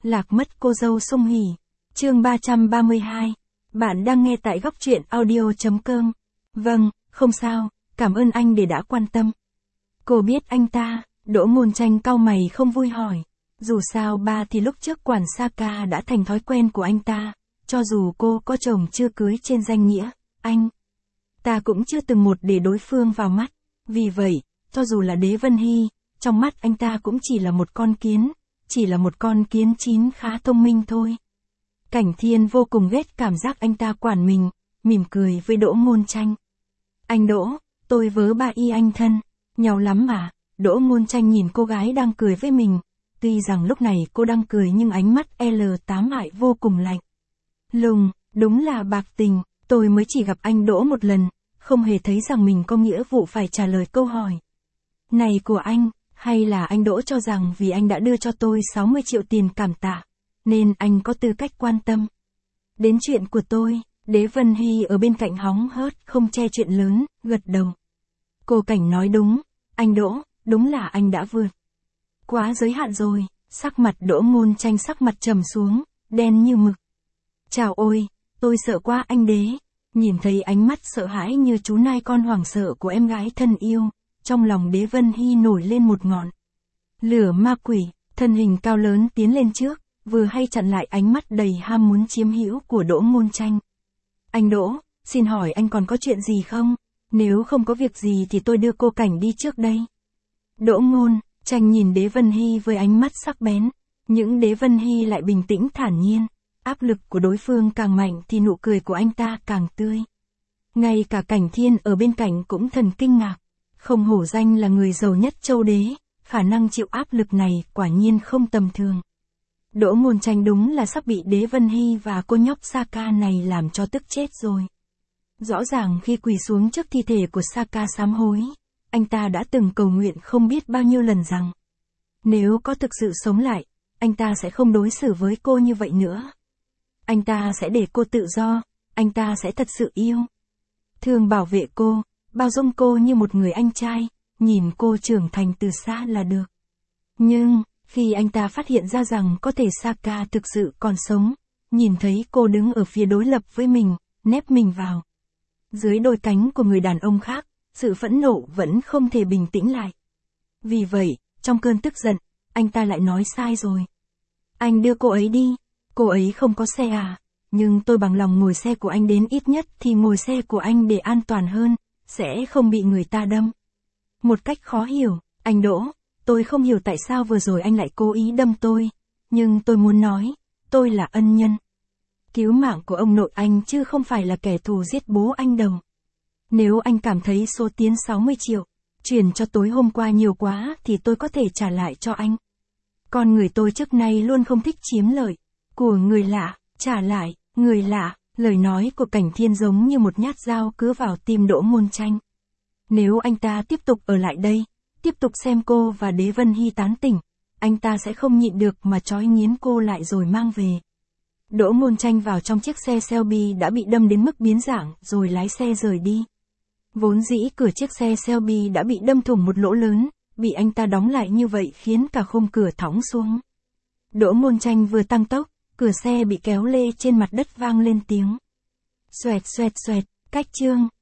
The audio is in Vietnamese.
Lạc mất cô dâu Sung Hỉ. Chương 332. Bạn đang nghe tại góc truyện audio.com. Vâng, không sao, cảm ơn anh để đã quan tâm. Cô biết anh ta, Đỗ Ngôn Tranh cau mày không vui hỏi. Dù sao ba thì lúc trước quản Saka đã thành thói quen của anh ta, cho dù cô có chồng chưa cưới trên danh nghĩa, anh ta cũng chưa từng một để đối phương vào mắt. Vì vậy, cho dù là Đế Vân Hy, trong mắt anh ta cũng chỉ là một con kiến, chỉ là một con kiến chín khá thông minh thôi. Cảnh Thiên vô cùng ghét cảm giác anh ta quản mình, mỉm cười với Đỗ Ngôn Tranh. Anh Đỗ, tôi vớ bà y anh thân, nhau lắm mà. Đỗ Ngôn Tranh nhìn cô gái đang cười với mình, tuy rằng lúc này cô đang cười nhưng ánh mắt L8 lại vô cùng lạnh lùng, đúng là bạc tình, tôi mới chỉ gặp anh Đỗ một lần, không hề thấy rằng mình có nghĩa vụ phải trả lời câu hỏi này của anh, hay là anh Đỗ cho rằng vì anh đã đưa cho tôi 60 triệu tiền cảm tạ, nên anh có tư cách quan tâm đến chuyện của tôi. Đế Vân Hy ở bên cạnh hóng hớt không che chuyện lớn, gật đầu. Cô Cảnh nói đúng, anh Đỗ, đúng là anh đã vượt quá giới hạn rồi. Sắc mặt Đỗ Ngôn Tranh sắc mặt trầm xuống, đen như mực. Chào ôi, tôi sợ quá anh Đế. Nhìn thấy ánh mắt sợ hãi như chú nai con hoảng sợ của em gái thân yêu, trong lòng Đế Vân Hy nổi lên một ngọn lửa ma quỷ, thân hình cao lớn tiến lên trước, vừa hay chặn lại ánh mắt đầy ham muốn chiếm hữu của Đỗ Ngôn Tranh. Anh Đỗ, xin hỏi anh còn có chuyện gì không? Nếu không có việc gì thì tôi đưa cô Cảnh đi trước đây. Đỗ Ngôn Tranh nhìn Đế Vân Hy với ánh mắt sắc bén, nhưng Đế Vân Hy lại bình tĩnh thản nhiên. Áp lực của đối phương càng mạnh thì nụ cười của anh ta càng tươi. Ngay cả Cảnh Thiên ở bên cạnh cũng thần kinh ngạc. Không hổ danh là người giàu nhất châu Đế, khả năng chịu áp lực này quả nhiên không tầm thường. Đỗ Ngôn Tranh đúng là sắp bị Đế Vân Hy và cô nhóc Saka này làm cho tức chết rồi. Rõ ràng khi quỳ xuống trước thi thể của Saka sám hối, anh ta đã từng cầu nguyện không biết bao nhiêu lần rằng nếu có thực sự sống lại, anh ta sẽ không đối xử với cô như vậy nữa. Anh ta sẽ để cô tự do, anh ta sẽ thật sự yêu thương bảo vệ cô, bao dung cô như một người anh trai, nhìn cô trưởng thành từ xa là được. Nhưng, khi anh ta phát hiện ra rằng có thể Saka thực sự còn sống, nhìn thấy cô đứng ở phía đối lập với mình, nép mình vào dưới đôi cánh của người đàn ông khác, sự phẫn nộ vẫn không thể bình tĩnh lại. Vì vậy, trong cơn tức giận, anh ta lại nói sai rồi. Anh đưa cô ấy đi, cô ấy không có xe à, nhưng tôi bằng lòng ngồi xe của anh, đến ít nhất thì ngồi xe của anh để an toàn hơn, sẽ không bị người ta đâm một cách khó hiểu. Anh Đỗ, tôi không hiểu tại sao vừa rồi anh lại cố ý đâm tôi, nhưng tôi muốn nói, tôi là ân nhân cứu mạng của ông nội anh chứ không phải là kẻ thù giết bố anh đâu. Nếu anh cảm thấy số tiền 60 triệu chuyển cho tối hôm qua nhiều quá thì tôi có thể trả lại cho anh. Con người tôi trước nay luôn không thích chiếm lợi của người lạ, trả lại người lạ. Lời nói của Cảnh Thiên giống như một nhát dao cứa vào tim Đỗ Ngôn Tranh. Nếu anh ta tiếp tục ở lại đây, tiếp tục xem cô và Đế Vân Hy tán tỉnh, anh ta sẽ không nhịn được mà trói nghiến cô lại rồi mang về. Đỗ Ngôn Tranh vào trong chiếc xe Shelby đã bị đâm đến mức biến dạng rồi lái xe rời đi. Vốn dĩ cửa chiếc xe Shelby đã bị đâm thủng một lỗ lớn, bị anh ta đóng lại như vậy khiến cả khung cửa thõng xuống. Đỗ Ngôn Tranh vừa tăng tốc, cửa xe bị kéo lê trên mặt đất vang lên tiếng xoẹt xoẹt xoẹt. Cách chương